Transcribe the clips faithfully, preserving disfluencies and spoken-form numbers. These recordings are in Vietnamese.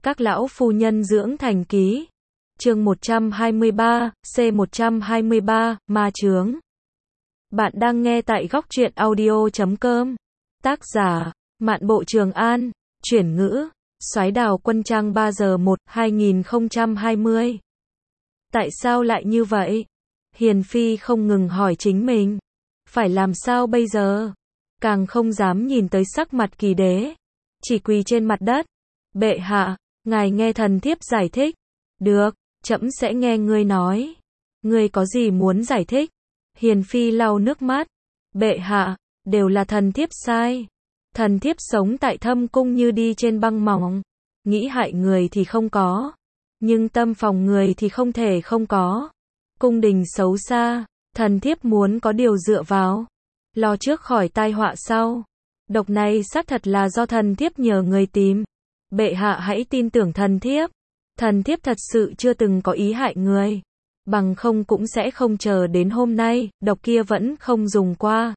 Các lão phu nhân dưỡng thành ký. Chương một trăm hai mươi ba, C một trăm hai mươi ba, ma chướng. Bạn đang nghe tại góc truyện audio chấm com. Tác giả, Mạn Bộ Trường An, chuyển ngữ, Soái Đào Quân Trang ba giờ một, hai nghìn không trăm hai mươi. Tại sao lại như vậy? Hiền Phi không ngừng hỏi chính mình. Phải làm sao bây giờ? Càng không dám nhìn tới sắc mặt Kỳ Đế. Chỉ quỳ trên mặt đất. Bệ hạ, ngài nghe thần thiếp giải thích. Được, trẫm sẽ nghe ngươi nói. Ngươi có gì muốn giải thích? Hiền Phi lau nước mắt. Bệ hạ, đều là thần thiếp sai. Thần thiếp sống tại thâm cung như đi trên băng mỏng. Nghĩ hại người thì không có. Nhưng tâm phòng người thì không thể không có. Cung đình xấu xa, thần thiếp muốn có điều dựa vào. Lo trước khỏi tai họa sau. Độc này xác thật là do thần thiếp nhờ người tìm. Bệ hạ hãy tin tưởng thần thiếp. Thần thiếp thật sự chưa từng có ý hại người. Bằng không cũng sẽ không chờ đến hôm nay, độc kia vẫn không dùng qua.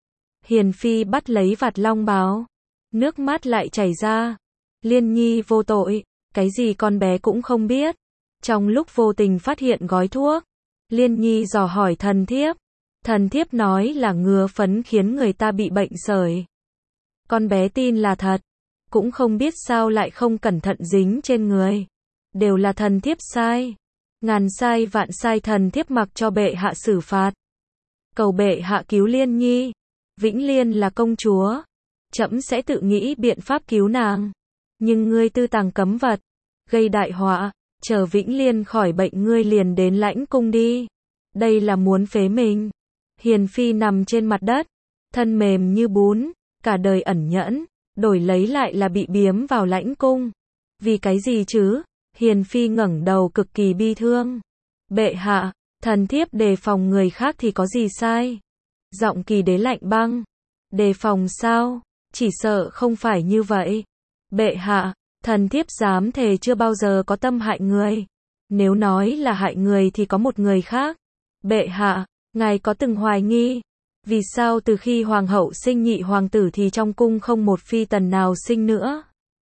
Hiền Phi bắt lấy vạt long bào. Nước mắt lại chảy ra. Liên Nhi vô tội, cái gì con bé cũng không biết. Trong lúc vô tình phát hiện gói thuốc, Liên Nhi dò hỏi thần thiếp. Thần thiếp nói là ngừa phấn khiến người ta bị bệnh sởi. Con bé tin là thật. Cũng không biết sao lại không cẩn thận dính trên người. Đều là thần thiếp sai. Ngàn sai vạn sai, thần thiếp mặc cho bệ hạ xử phạt. Cầu bệ hạ cứu Liên Nhi. Vĩnh Liên là công chúa. Trẫm sẽ tự nghĩ biện pháp cứu nàng. Nhưng ngươi tư tàng cấm vật, gây đại họa, chờ Vĩnh Liên khỏi bệnh ngươi liền đến lãnh cung đi. Đây là muốn phế mình. Hiền Phi nằm trên mặt đất, thân mềm như bún, cả đời ẩn nhẫn, đổi lấy lại là bị biếm vào lãnh cung. Vì cái gì chứ? Hiền Phi ngẩng đầu cực kỳ bi thương. Bệ hạ, thần thiếp đề phòng người khác thì có gì sai? Giọng Kỳ Đế lạnh băng. Đề phòng sao? Chỉ sợ không phải như vậy. Bệ hạ, thần thiếp dám thề chưa bao giờ có tâm hại người. Nếu nói là hại người thì có một người khác. Bệ hạ, ngài có từng hoài nghi, vì sao từ khi hoàng hậu sinh nhị hoàng tử thì trong cung không một phi tần nào sinh nữa?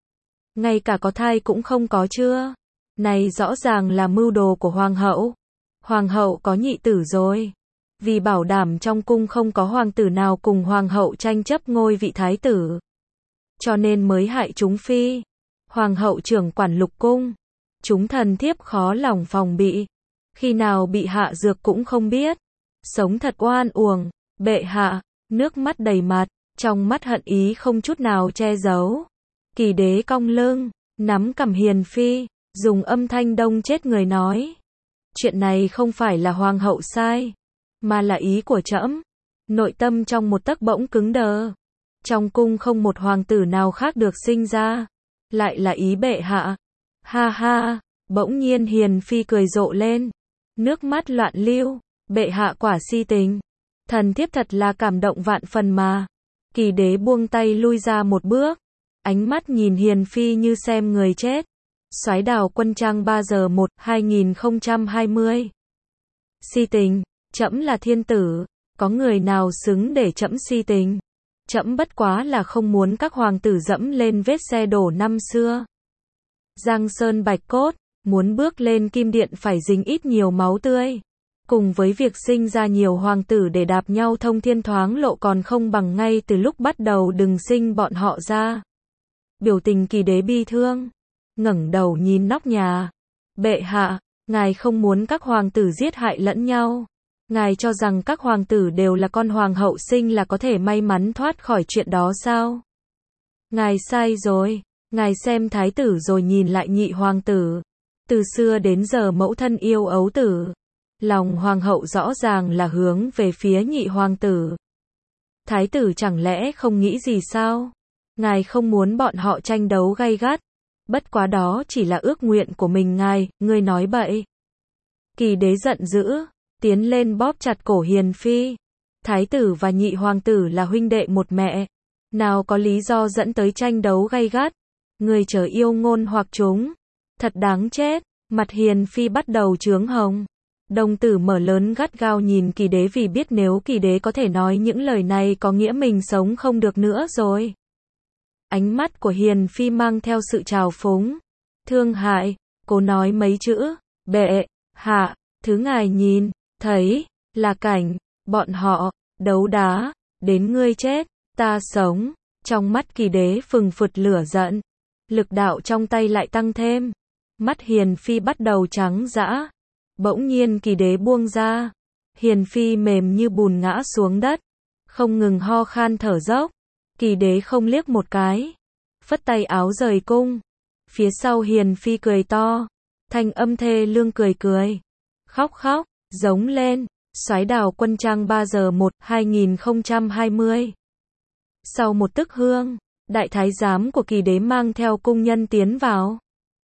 Ngay cả có thai cũng không có chưa? Này rõ ràng là mưu đồ của hoàng hậu. Hoàng hậu có nhị tử rồi. Vì bảo đảm trong cung không có hoàng tử nào cùng hoàng hậu tranh chấp ngôi vị thái tử, cho nên mới hại chúng phi. Hoàng hậu trưởng quản lục cung. Chúng thần thiếp khó lòng phòng bị. Khi nào bị hạ dược cũng không biết. Sống thật oan uổng. Bệ hạ, nước mắt đầy mặt, trong mắt hận ý không chút nào che giấu. Kỳ Đế cong lưng, nắm cằm Hiền Phi, dùng âm thanh đông chết người nói. Chuyện này không phải là hoàng hậu sai, mà là ý của trẫm. Nội tâm trong một tấc bỗng cứng đờ. Trong cung không một hoàng tử nào khác được sinh ra. Lại là ý bệ hạ. Ha ha, bỗng nhiên Hiền Phi cười rộ lên. Nước mắt loạn lưu. Bệ hạ quả si tình. Thần thiếp thật là cảm động vạn phần mà. Kỳ Đế buông tay lui ra một bước. Ánh mắt nhìn Hiền Phi như xem người chết. Soái Đào Quân Trang ba giờ một, hai nghìn không trăm hai mươi. Si tình, trẫm là thiên tử. Có người nào xứng để trẫm si tình? Trẫm bất quá là không muốn các hoàng tử dẫm lên vết xe đổ năm xưa. Giang sơn bạch cốt, muốn bước lên kim điện phải dính ít nhiều máu tươi. Cùng với việc sinh ra nhiều hoàng tử để đạp nhau thông thiên thoáng lộ còn không bằng ngay từ lúc bắt đầu đừng sinh bọn họ ra. Biểu tình Kỳ Đế bi thương, ngẩng đầu nhìn nóc nhà. Bệ hạ, ngài không muốn các hoàng tử giết hại lẫn nhau. Ngài cho rằng các hoàng tử đều là con hoàng hậu sinh là có thể may mắn thoát khỏi chuyện đó sao? Ngài sai rồi. Ngài xem thái tử rồi nhìn lại nhị hoàng tử. Từ xưa đến giờ mẫu thân yêu ấu tử. Lòng hoàng hậu rõ ràng là hướng về phía nhị hoàng tử. Thái tử chẳng lẽ không nghĩ gì sao? Ngài không muốn bọn họ tranh đấu gay gắt. Bất quá đó chỉ là ước nguyện của mình ngài, ngươi nói bậy. Kỳ Đế giận dữ, tiến lên bóp chặt cổ Hiền Phi. Thái tử và nhị hoàng tử là huynh đệ một mẹ. Nào có lý do dẫn tới tranh đấu gay gắt. Người chớ yêu ngôn hoặc chúng. Thật đáng chết. Mặt Hiền Phi bắt đầu chướng hồng. Đồng tử mở lớn gắt gao nhìn Kỳ Đế vì biết nếu Kỳ Đế có thể nói những lời này có nghĩa mình sống không được nữa rồi. Ánh mắt của Hiền Phi mang theo sự trào phúng. thương hại, cố nói mấy chữ, bệ hạ, thứ ngài nhìn, thấy, là cảnh, bọn họ, đấu đá, đến ngươi chết, ta sống, trong mắt Kỳ Đế phừng phực lửa giận, lực đạo trong tay lại tăng thêm, mắt Hiền Phi bắt đầu trắng dã, bỗng nhiên Kỳ Đế buông ra, Hiền Phi mềm như bùn ngã xuống đất, không ngừng ho khan thở dốc, Kỳ Đế không liếc một cái, phất tay áo rời cung, phía sau Hiền Phi cười to, thanh âm thê lương cười cười, khóc khóc, giống lên, Soái Đào Quân Trang ba giờ một, hai nghìn không trăm hai mươi. Sau một tức hương, đại thái giám của Kỳ Đế mang theo cung nhân tiến vào.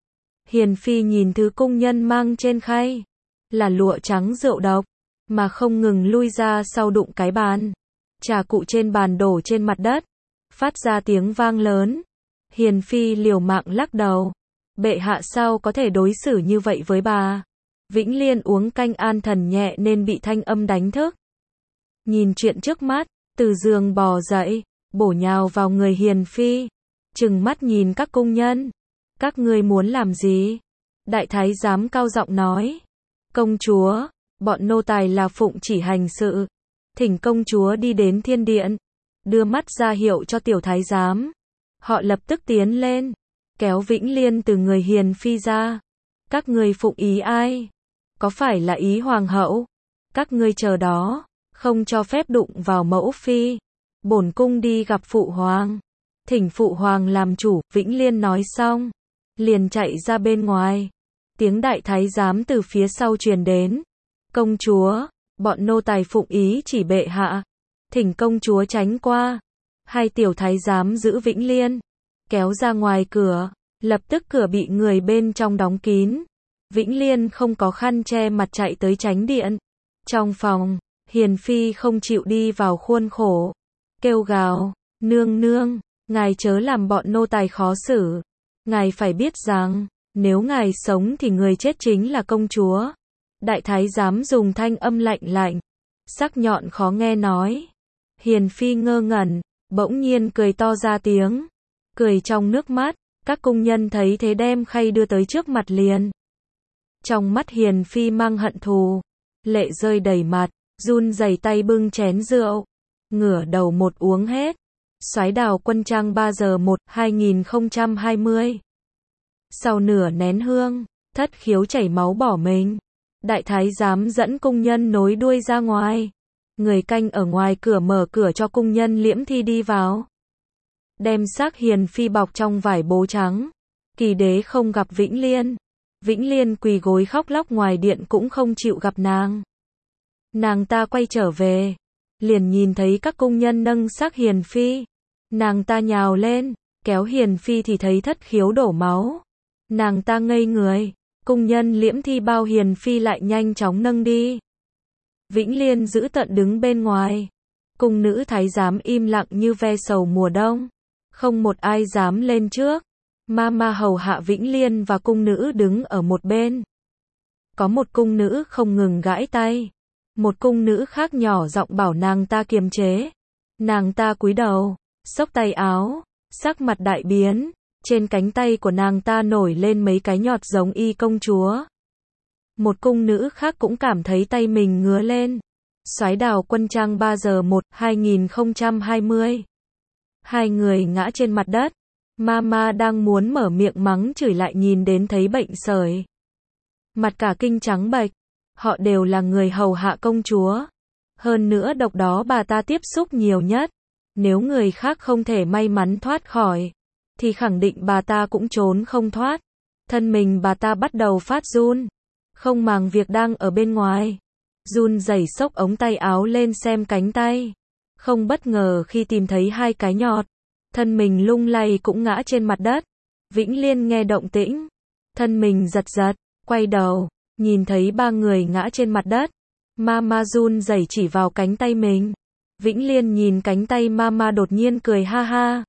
Hiền Phi nhìn thứ cung nhân mang trên khay, là lụa trắng rượu độc, mà không ngừng lui ra sau đụng cái bàn. Trà cụ trên bàn đổ trên mặt đất, phát ra tiếng vang lớn. Hiền Phi liều mạng lắc đầu. Bệ hạ sao có thể đối xử như vậy với bà? Vĩnh Liên uống canh an thần nhẹ nên bị thanh âm đánh thức. Nhìn chuyện trước mắt, từ giường bò dậy, bổ nhào vào người Hiền Phi, trừng mắt nhìn các cung nhân. Các ngươi muốn làm gì? Đại thái giám cao giọng nói. Công chúa, bọn nô tài là phụng chỉ hành sự. Thỉnh công chúa đi đến thiên điện, đưa mắt ra hiệu cho tiểu thái giám. Họ lập tức tiến lên, kéo Vĩnh Liên từ người Hiền Phi ra. Các ngươi phụng ý ai? Có phải là ý hoàng hậu? Các ngươi chờ đó, không cho phép đụng vào mẫu phi. Bổn cung đi gặp phụ hoàng. Thỉnh phụ hoàng làm chủ. Vĩnh Liên nói xong, liền chạy ra bên ngoài. Tiếng đại thái giám từ phía sau truyền đến. Công chúa, bọn nô tài phụng ý chỉ bệ hạ. Thỉnh công chúa tránh qua. Hai tiểu thái giám giữ Vĩnh Liên, kéo ra ngoài cửa. Lập tức cửa bị người bên trong đóng kín. Vĩnh Liên không có khăn che mặt chạy tới tránh điện. Trong phòng, Hiền Phi không chịu đi vào khuôn khổ, kêu gào, nương nương, ngài chớ làm bọn nô tài khó xử. Ngài phải biết rằng, nếu ngài sống thì người chết chính là công chúa. Đại thái giám dùng thanh âm lạnh lạnh, sắc nhọn khó nghe nói. Hiền Phi ngơ ngẩn, bỗng nhiên cười to ra tiếng, cười trong nước mắt. Các cung nhân thấy thế đem khay đưa tới trước mặt liền. Trong mắt Hiền Phi mang hận thù, lệ rơi đầy mặt, run rẩy tay bưng chén rượu, ngửa đầu một uống hết. Soái Đào Quân Trang ba giờ một, hai nghìn không trăm hai mươi. Sau nửa nén hương, thất khiếu chảy máu bỏ mình. Đại thái giám dẫn cung nhân nối đuôi ra ngoài. Người canh ở ngoài cửa mở cửa cho cung nhân liễm thi đi vào. Đem xác Hiền Phi bọc trong vải bố trắng. Kỳ Đế không gặp Vĩnh Liên. Vĩnh Liên quỳ gối khóc lóc ngoài điện cũng không chịu gặp nàng. Nàng ta quay trở về, liền nhìn thấy các cung nhân nâng xác Hiền Phi. Nàng ta nhào lên, kéo Hiền Phi thì thấy thất khiếu đổ máu. Nàng ta ngây người, cung nhân liễm thi bao Hiền Phi lại nhanh chóng nâng đi. Vĩnh Liên giữ tận đứng bên ngoài. Cung nữ thái giám im lặng như ve sầu mùa đông. Không một ai dám lên trước. Ma ma hầu hạ Vĩnh Liên và cung nữ đứng ở một bên. Có một cung nữ không ngừng gãi tay. Một cung nữ khác nhỏ giọng bảo nàng ta kiềm chế. Nàng ta cúi đầu, xốc tay áo, sắc mặt đại biến. Trên cánh tay của nàng ta nổi lên mấy cái nhọt giống y công chúa. Một cung nữ khác cũng cảm thấy tay mình ngứa lên. Soái Đào Quân Trang ba giờ một, hai nghìn không trăm hai mươi. Hai người ngã trên mặt đất. Mama đang muốn mở miệng mắng chửi lại nhìn đến thấy bệnh sởi. Mặt cả kinh trắng bệch. Họ đều là người hầu hạ công chúa. Hơn nữa độc đó bà ta tiếp xúc nhiều nhất. Nếu người khác không thể may mắn thoát khỏi, thì khẳng định bà ta cũng trốn không thoát. Thân mình bà ta bắt đầu phát run. Không màng việc đang ở bên ngoài. Run rẩy xốc ống tay áo lên xem cánh tay. Không bất ngờ khi tìm thấy hai cái nhọt. Thân mình lung lay cũng ngã trên mặt đất. Vĩnh Liên nghe động tĩnh. Thân mình giật giật, quay đầu, nhìn thấy ba người ngã trên mặt đất. Mama run rẩy chỉ vào cánh tay mình. Vĩnh Liên nhìn cánh tay Mama đột nhiên cười ha ha.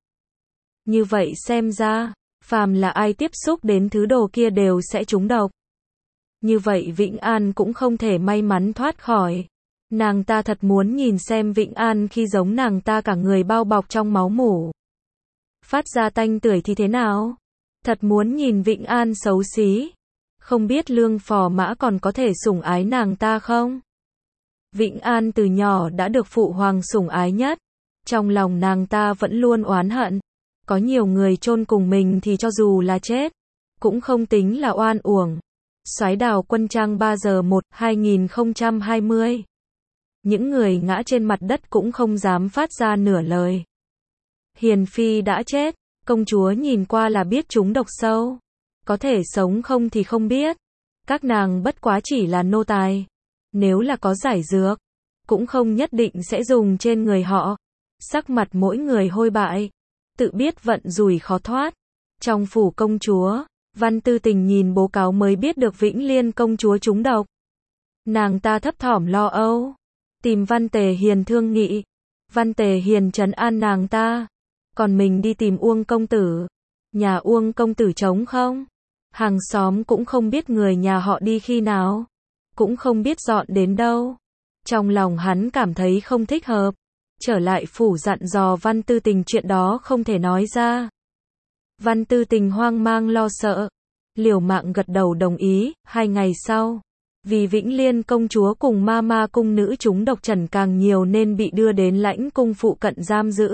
Như vậy xem ra, phàm là ai tiếp xúc đến thứ đồ kia đều sẽ trúng độc. Như vậy Vĩnh An cũng không thể may mắn thoát khỏi. Nàng ta thật muốn nhìn xem Vĩnh An khi giống nàng ta cả người bao bọc trong máu mủ, phát ra tanh tưởi thì thế nào. Thật muốn nhìn Vĩnh An xấu xí. Không biết Lương Phò Mã còn có thể sủng ái nàng ta không? Vĩnh An từ nhỏ đã được phụ hoàng sủng ái nhất. Trong lòng nàng ta vẫn luôn oán hận. Có nhiều người chôn cùng mình thì cho dù là chết, cũng không tính là oan uổng. Soái Đào Quân Trang ba giờ một hai nghìn không trăm hai mươi. Những người ngã trên mặt đất cũng không dám phát ra nửa lời. Hiền phi đã chết, công chúa nhìn qua là biết chúng độc sâu. Có thể sống không thì không biết. Các nàng bất quá chỉ là nô tài. Nếu là có giải dược, cũng không nhất định sẽ dùng trên người họ. Sắc mặt mỗi người hôi bại, tự biết vận rủi khó thoát. Trong phủ công chúa, Văn Tư Tình nhìn bố cáo mới biết được Vĩnh Liên công chúa trúng độc. Nàng ta thấp thỏm lo âu, tìm Văn Tề Hiền thương nghị. Văn Tề Hiền trấn an nàng ta, còn mình đi tìm Uông công tử. Nhà Uông công tử trống không? Hàng xóm cũng không biết người nhà họ đi khi nào, cũng không biết dọn đến đâu. Trong lòng hắn cảm thấy không thích hợp, trở lại phủ dặn dò Văn Tư Tình chuyện đó không thể nói ra. Văn Tư Tình hoang mang lo sợ, liều mạng gật đầu đồng ý. Hai ngày sau, vì Vĩnh Liên công chúa cùng ma ma cung nữ chúng độc trần càng nhiều nên bị đưa đến lãnh cung phụ cận giam giữ.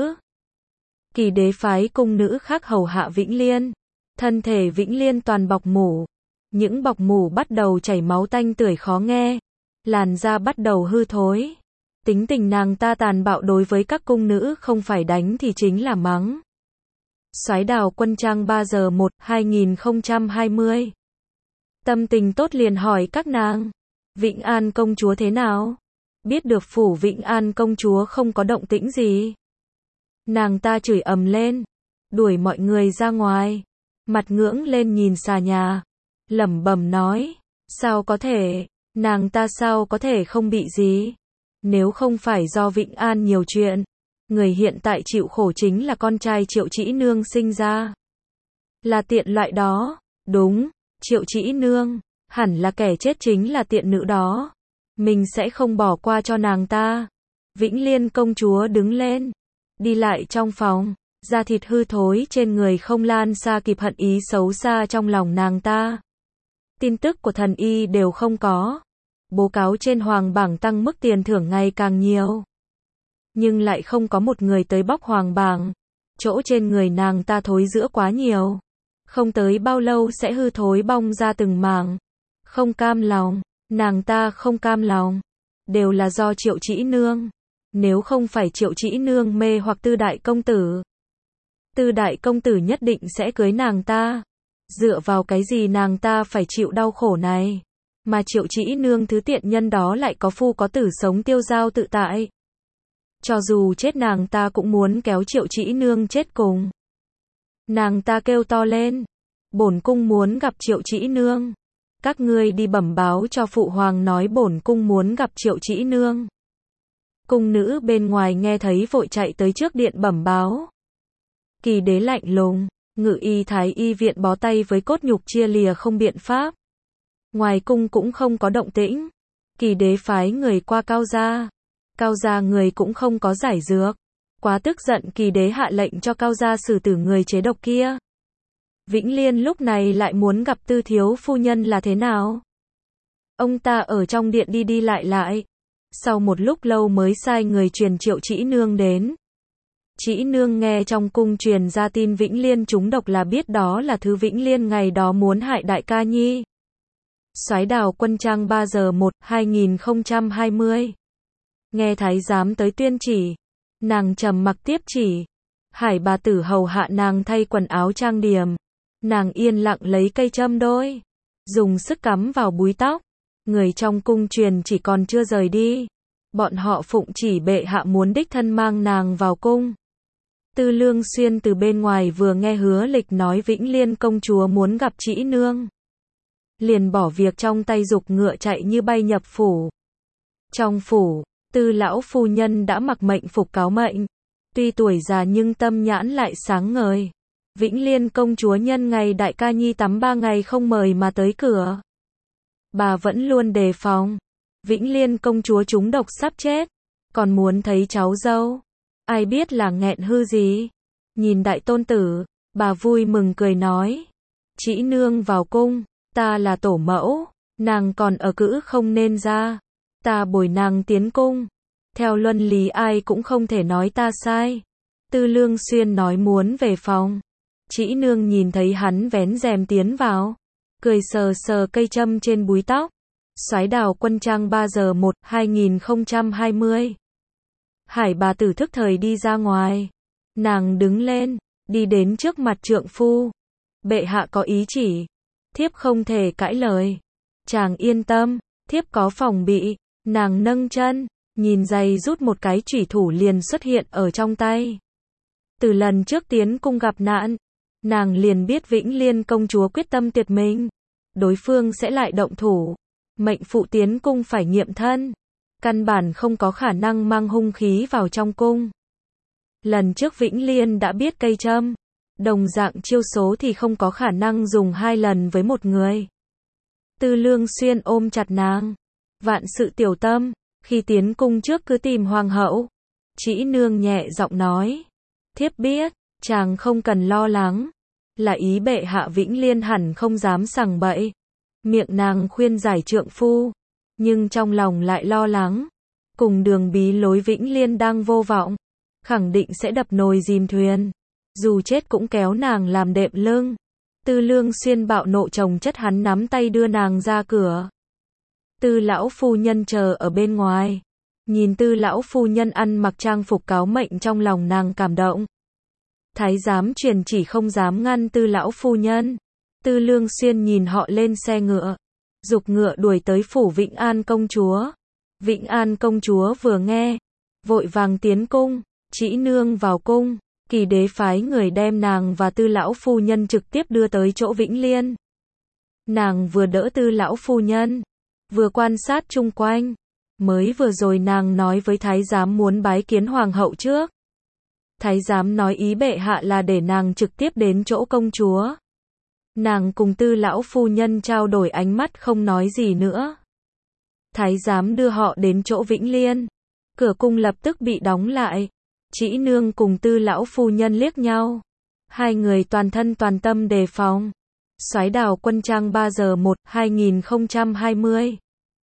Kỳ đế phái cung nữ khác hầu hạ Vĩnh Liên. Thân thể Vĩnh Liên toàn bọc mủ. Những bọc mủ bắt đầu chảy máu tanh tưởi khó nghe. Làn da bắt đầu hư thối. Tính tình nàng ta tàn bạo đối với các cung nữ, không phải đánh thì chính là mắng. Soái Đào Quân Trang ba giờ một hai nghìn không trăm hai mươi. Tâm tình tốt liền hỏi các nàng, Vĩnh An công chúa thế nào? Biết được phủ Vĩnh An công chúa không có động tĩnh gì. Nàng ta chửi ầm lên, đuổi mọi người ra ngoài, mặt ngưỡng lên nhìn xà nhà, lẩm bẩm nói, sao có thể, nàng ta sao có thể không bị gì? Nếu không phải do Vĩnh An nhiều chuyện, người hiện tại chịu khổ chính là con trai Triệu Trĩ Nương sinh ra. Là tiện loại đó, đúng, Triệu Trĩ Nương, hẳn là kẻ chết chính là tiện nữ đó. Mình sẽ không bỏ qua cho nàng ta. Vĩnh Liên công chúa đứng lên, đi lại trong phòng, da thịt hư thối trên người không lan xa kịp hận ý xấu xa trong lòng nàng ta. Tin tức của thần y đều không có. Bố cáo trên hoàng bảng tăng mức tiền thưởng ngày càng nhiều. Nhưng lại không có một người tới bóc hoàng bảng. Chỗ trên người nàng ta thối rữa quá nhiều. Không tới bao lâu sẽ hư thối bong ra từng mảng. Không cam lòng, nàng ta không cam lòng. Đều là do Triệu Trĩ Nương. Nếu không phải Triệu Trĩ Nương mê hoặc Tư đại công tử, Tư đại công tử nhất định sẽ cưới nàng ta. Dựa vào cái gì nàng ta phải chịu đau khổ này? Mà Triệu Trĩ Nương thứ tiện nhân đó lại có phu có tử sống tiêu dao tự tại. Cho dù chết nàng ta cũng muốn kéo Triệu Trĩ Nương chết cùng. Nàng ta kêu to lên, bổn cung muốn gặp Triệu Trĩ Nương. Các ngươi đi bẩm báo cho phụ hoàng nói bổn cung muốn gặp Triệu Trĩ Nương. Cung nữ bên ngoài nghe thấy vội chạy tới trước điện bẩm báo. Kỳ đế lạnh lùng, Ngự y thái y viện bó tay với cốt nhục chia lìa không biện pháp. Ngoài cung cũng không có động tĩnh. Kỳ đế phái người qua Cao gia. Cao gia người cũng không có giải dược. Quá tức giận, kỳ đế hạ lệnh cho Cao gia xử tử người chế độc kia. Vĩnh Liên lúc này lại muốn gặp Tư thiếu phu nhân là thế nào? Ông ta ở trong điện đi đi lại lại. Sau một lúc lâu mới sai người truyền Triệu Trĩ Nương đến. Trĩ Nương nghe trong cung truyền ra tin Vĩnh Liên trúng độc là biết đó là thứ Vĩnh Liên ngày đó muốn hại đại ca nhi. Soái Đào Quân Trang ba giờ một hai nghìn không trăm hai mươi. Nghe thái giám tới tuyên chỉ, nàng trầm mặc tiếp chỉ. Hải bà tử hầu hạ nàng thay quần áo trang điểm. Nàng yên lặng lấy cây châm đôi, dùng sức cắm vào búi tóc. Người trong cung truyền chỉ còn chưa rời đi. Bọn họ phụng chỉ bệ hạ muốn đích thân mang nàng vào cung. Tư Lương Xuyên từ bên ngoài vừa nghe Hứa Lịch nói Vĩnh Liên công chúa muốn gặp Trĩ Nương, liền bỏ việc trong tay giục ngựa chạy như bay nhập phủ. Trong phủ, Tư lão phu nhân đã mặc mệnh phục cáo mệnh. Tuy tuổi già nhưng tâm nhãn lại sáng ngời. Vĩnh Liên công chúa nhân ngày đại ca nhi tắm ba ngày không mời mà tới cửa. Bà vẫn luôn đề phòng. Vĩnh Liên công chúa trúng độc sắp chết, còn muốn thấy cháu dâu. Ai biết là nghẹn hư gì. Nhìn đại tôn tử, bà vui mừng cười nói, Trĩ nương vào cung, ta là tổ mẫu, nàng còn ở cữ không nên ra, ta bồi nàng tiến cung, theo luân lý ai cũng không thể nói ta sai. Tư Lương Xuyên nói muốn về phòng, Trĩ nương nhìn thấy hắn vén rèm tiến vào, cười sờ sờ cây châm trên búi tóc. Soái Đào Quân Trang ba giờ một, hai nghìn không trăm hai mươi. Hải bà tử thức thời đi ra ngoài. Nàng đứng lên, đi đến trước mặt trượng phu. Bệ hạ có ý chỉ, thiếp không thể cãi lời. Chàng yên tâm, thiếp có phòng bị. Nàng nâng chân, nhìn giày rút một cái chủy thủ liền xuất hiện ở trong tay. Từ lần trước tiến cung gặp nạn, nàng liền biết Vĩnh Liên công chúa quyết tâm tuyệt mình. Đối phương sẽ lại động thủ. Mệnh phụ tiến cung phải nghiệm thân. Căn bản không có khả năng mang hung khí vào trong cung. Lần trước Vĩnh Liên đã biết cây châm. Đồng dạng chiêu số thì không có khả năng dùng hai lần với một người. Tư Lương Xuyên ôm chặt nàng. Vạn sự tiểu tâm, khi tiến cung trước cứ tìm hoàng hậu. Trĩ nương nhẹ giọng nói. Thiếp biết, chàng không cần lo lắng. Là ý bệ hạ Vĩnh Liên hẳn không dám sằng bậy. Miệng nàng khuyên giải trượng phu, nhưng trong lòng lại lo lắng. Cùng đường bí lối Vĩnh Liên đang vô vọng, khẳng định sẽ đập nồi dìm thuyền. Dù chết cũng kéo nàng làm đệm lưng. Tư Lương Xuyên bạo nộ chồng chất hắn nắm tay đưa nàng ra cửa. Tư lão phu nhân chờ ở bên ngoài. Nhìn tư lão phu nhân ăn mặc trang phục cáo mệnh trong lòng nàng cảm động. Thái giám truyền chỉ không dám ngăn tư lão phu nhân. Tư Lương Xuyên nhìn họ lên xe ngựa, giục ngựa đuổi tới phủ Vĩnh An công chúa. Vĩnh An công chúa vừa nghe, vội vàng tiến cung. Trĩ nương vào cung, Kỳ đế phái người đem nàng và tư lão phu nhân trực tiếp đưa tới chỗ Vĩnh Liên. Nàng vừa đỡ tư lão phu nhân, vừa quan sát chung quanh. Mới vừa rồi nàng nói với thái giám muốn bái kiến hoàng hậu trước. Thái giám nói ý bệ hạ là để nàng trực tiếp đến chỗ công chúa. Nàng cùng tư lão phu nhân trao đổi ánh mắt không nói gì nữa. Thái giám đưa họ đến chỗ Vĩnh Liên. Cửa cung lập tức bị đóng lại. Trĩ nương cùng tư lão phu nhân liếc nhau. Hai người toàn thân toàn tâm đề phòng. Soái Đào Quân Trang ba giờ một, hai nghìn không trăm hai mươi.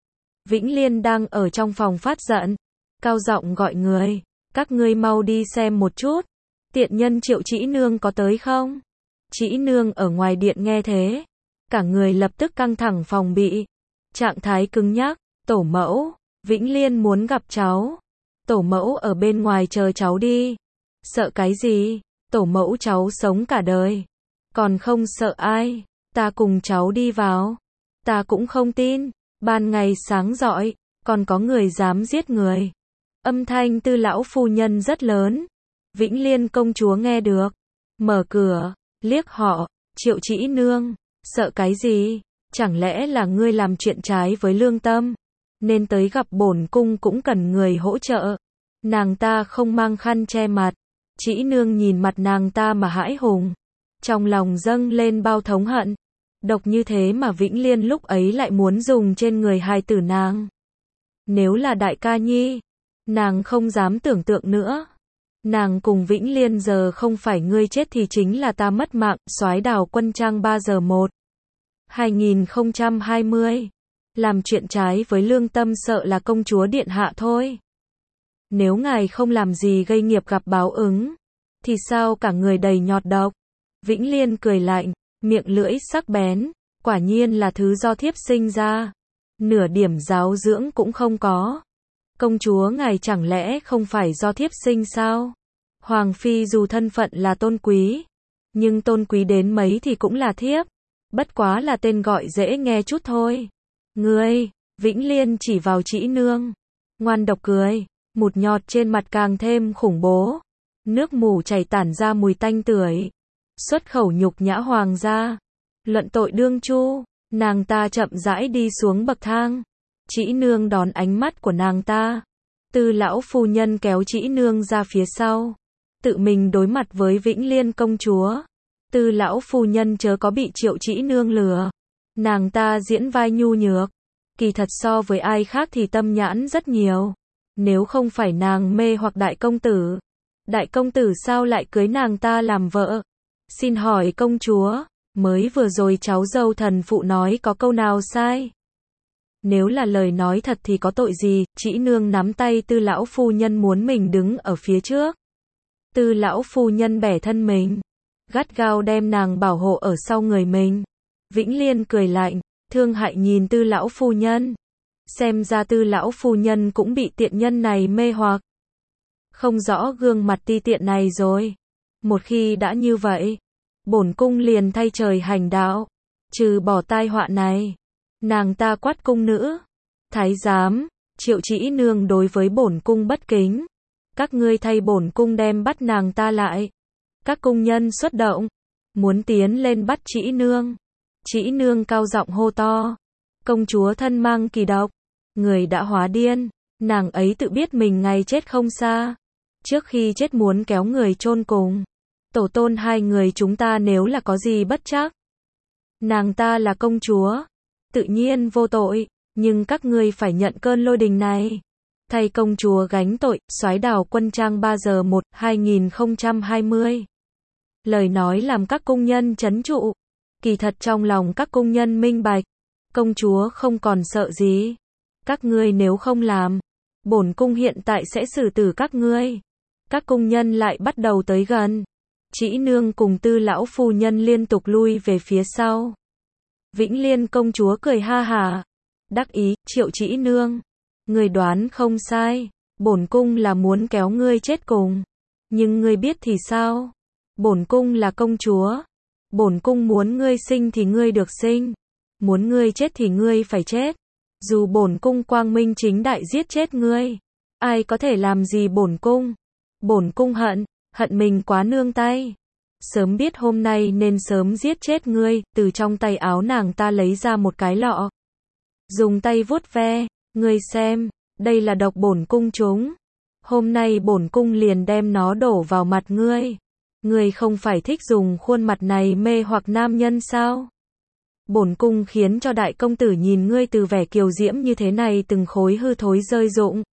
Vĩnh Liên đang ở trong phòng phát giận. Cao giọng gọi người. Các ngươi mau đi xem một chút. Tiện nhân Triệu Trĩ nương có tới không? Trĩ nương ở ngoài điện nghe thế. Cả người lập tức căng thẳng phòng bị. Trạng thái cứng nhắc. Tổ mẫu, Vĩnh Liên muốn gặp cháu. Tổ mẫu ở bên ngoài chờ cháu đi. Sợ cái gì? Tổ mẫu cháu sống cả đời. Còn không sợ ai? Ta cùng cháu đi vào. Ta cũng không tin. Ban ngày sáng rọi, còn có người dám giết người. Âm thanh tư lão phu nhân rất lớn. Vĩnh Liên công chúa nghe được. Mở cửa, liếc họ. Triệu Trĩ nương, sợ cái gì? Chẳng lẽ là ngươi làm chuyện trái với lương tâm? Nên tới gặp bổn cung cũng cần người hỗ trợ. Nàng ta không mang khăn che mặt. Trĩ nương nhìn mặt nàng ta mà hãi hùng. Trong lòng dâng lên bao thống hận. Độc như thế mà Vĩnh Liên lúc ấy lại muốn dùng trên người hài tử nàng. Nếu là đại ca nhi, nàng không dám tưởng tượng nữa. Nàng cùng Vĩnh Liên giờ không phải ngươi chết thì chính là ta mất mạng. Soái Đào Quân Trang ba giờ một, hai nghìn không trăm hai mươi. Làm chuyện trái với lương tâm sợ là công chúa điện hạ thôi. Nếu ngài không làm gì gây nghiệp gặp báo ứng, thì sao cả người đầy nhọt độc? Vĩnh Liên cười lạnh, miệng lưỡi sắc bén, quả nhiên là thứ do thiếp sinh ra. Nửa điểm giáo dưỡng cũng không có. Công chúa ngài chẳng lẽ không phải do thiếp sinh sao? Hoàng phi dù thân phận là tôn quý, nhưng tôn quý đến mấy thì cũng là thiếp. Bất quá là tên gọi dễ nghe chút thôi. Ngươi, Vĩnh Liên chỉ vào Trĩ nương. Ngoan độc cười, một nhọt trên mặt càng thêm khủng bố. Nước mù chảy tản ra mùi tanh tưởi. Xuất khẩu nhục nhã hoàng gia. Luận tội đương chu, nàng ta chậm rãi đi xuống bậc thang. Trĩ nương đón ánh mắt của nàng ta. Tư lão phu nhân kéo Trĩ nương ra phía sau. Tự mình đối mặt với Vĩnh Liên công chúa. Tư lão phu nhân chớ có bị Triệu Trĩ nương lừa. Nàng ta diễn vai nhu nhược. Kỳ thật so với ai khác thì tâm nhãn rất nhiều. Nếu không phải nàng mê hoặc đại công tử. Đại công tử sao lại cưới nàng ta làm vợ? Xin hỏi công chúa, Mới vừa rồi cháu dâu thần phụ nói có câu nào sai? Nếu là lời nói thật thì có tội gì? Trĩ nương nắm tay Tư lão phu nhân muốn mình đứng ở phía trước. Tư lão phu nhân bẻ thân mình, gắt gao đem nàng bảo hộ ở sau người mình. Vĩnh Liên cười lạnh, thương hại nhìn Tư lão phu nhân. Xem ra Tư lão phu nhân cũng bị tiện nhân này mê hoặc. Không rõ gương mặt ti tiện này rồi. Một khi đã như vậy, bổn cung liền thay trời hành đạo, trừ bỏ tai họa này. Nàng ta quát cung nữ, thái giám, Triệu Trĩ nương đối với bổn cung bất kính. Các ngươi thay bổn cung đem bắt nàng ta lại. Các cung nhân xuất động, muốn tiến lên bắt Trĩ nương. Trĩ nương cao giọng hô to, công chúa thân mang kỳ độc, người đã hóa điên, nàng ấy tự biết mình ngày chết không xa. Trước khi chết muốn kéo người chôn cùng. Tổ tôn hai người chúng ta nếu là có gì bất trắc. Nàng ta là công chúa, tự nhiên vô tội, nhưng các ngươi phải nhận cơn lôi đình này. Thay công chúa gánh tội, Soái Đào Quân trang ba giờ một, hai nghìn không trăm hai mươi. Lời nói làm các cung nhân chấn trụ. Kỳ thật trong lòng các cung nhân minh bạch, công chúa không còn sợ gì. Các ngươi nếu không làm, bổn cung hiện tại sẽ xử tử các ngươi. Các cung nhân lại bắt đầu tới gần. Trĩ nương cùng Tư lão phu nhân liên tục lui về phía sau. Vĩnh Liên công chúa cười ha hả, đắc ý, Triệu Trĩ nương, ngươi đoán không sai, bổn cung là muốn kéo ngươi chết cùng. Nhưng ngươi biết thì sao? Bổn cung là công chúa. Bổn cung muốn ngươi sinh thì ngươi được sinh, muốn ngươi chết thì ngươi phải chết. Dù bổn cung quang minh chính đại giết chết ngươi, ai có thể làm gì bổn cung? Bổn cung hận, hận mình quá nương tay. Sớm biết hôm nay nên sớm giết chết ngươi. Từ trong tay áo nàng ta lấy ra một cái lọ, dùng tay vuốt ve, ngươi xem, đây là độc bổn cung chúng. Hôm nay bổn cung liền đem nó đổ vào mặt ngươi. Ngươi không phải thích dùng khuôn mặt này mê hoặc nam nhân sao? Bổn cung khiến cho đại công tử nhìn ngươi từ vẻ kiều diễm như thế này từng khối hư thối rơi rụng.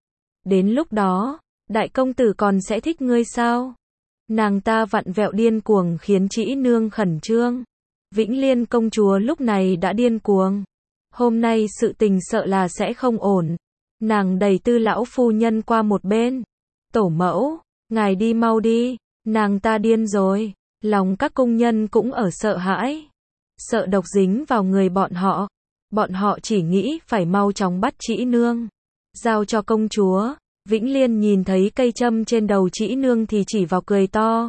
Đến lúc đó, đại công tử còn sẽ thích ngươi sao? Nàng ta vặn vẹo điên cuồng khiến Trĩ nương khẩn trương. Vĩnh Liên công chúa lúc này đã điên cuồng. Hôm nay sự tình sợ là sẽ không ổn. Nàng đẩy Tư lão phu nhân qua một bên. Tổ mẫu, ngài đi mau đi. Nàng ta điên rồi. Lòng các cung nhân cũng ở sợ hãi. Sợ độc dính vào người bọn họ. Bọn họ chỉ nghĩ phải mau chóng bắt Trĩ nương, giao cho công chúa. Vĩnh Liên nhìn thấy cây châm trên đầu Trĩ nương thì chỉ vào cười to.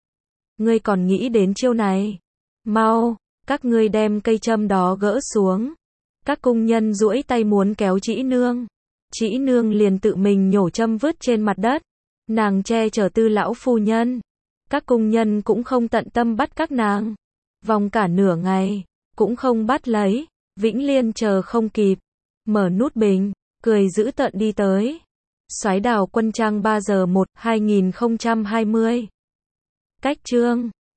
Ngươi còn nghĩ đến chiêu này? Mau, các ngươi đem cây châm đó gỡ xuống. Các cung nhân duỗi tay muốn kéo Trĩ nương. Trĩ nương liền tự mình nhổ châm vứt trên mặt đất. Nàng che chở Tư lão phu nhân. Các cung nhân cũng không tận tâm bắt các nàng. Vòng cả nửa ngày, cũng không bắt lấy. Vĩnh Liên chờ không kịp, mở nút bình, cười dữ tợn đi tới. Soái Đào Quân trang ba giờ một, hai nghìn không trăm hai mươi. Cách chương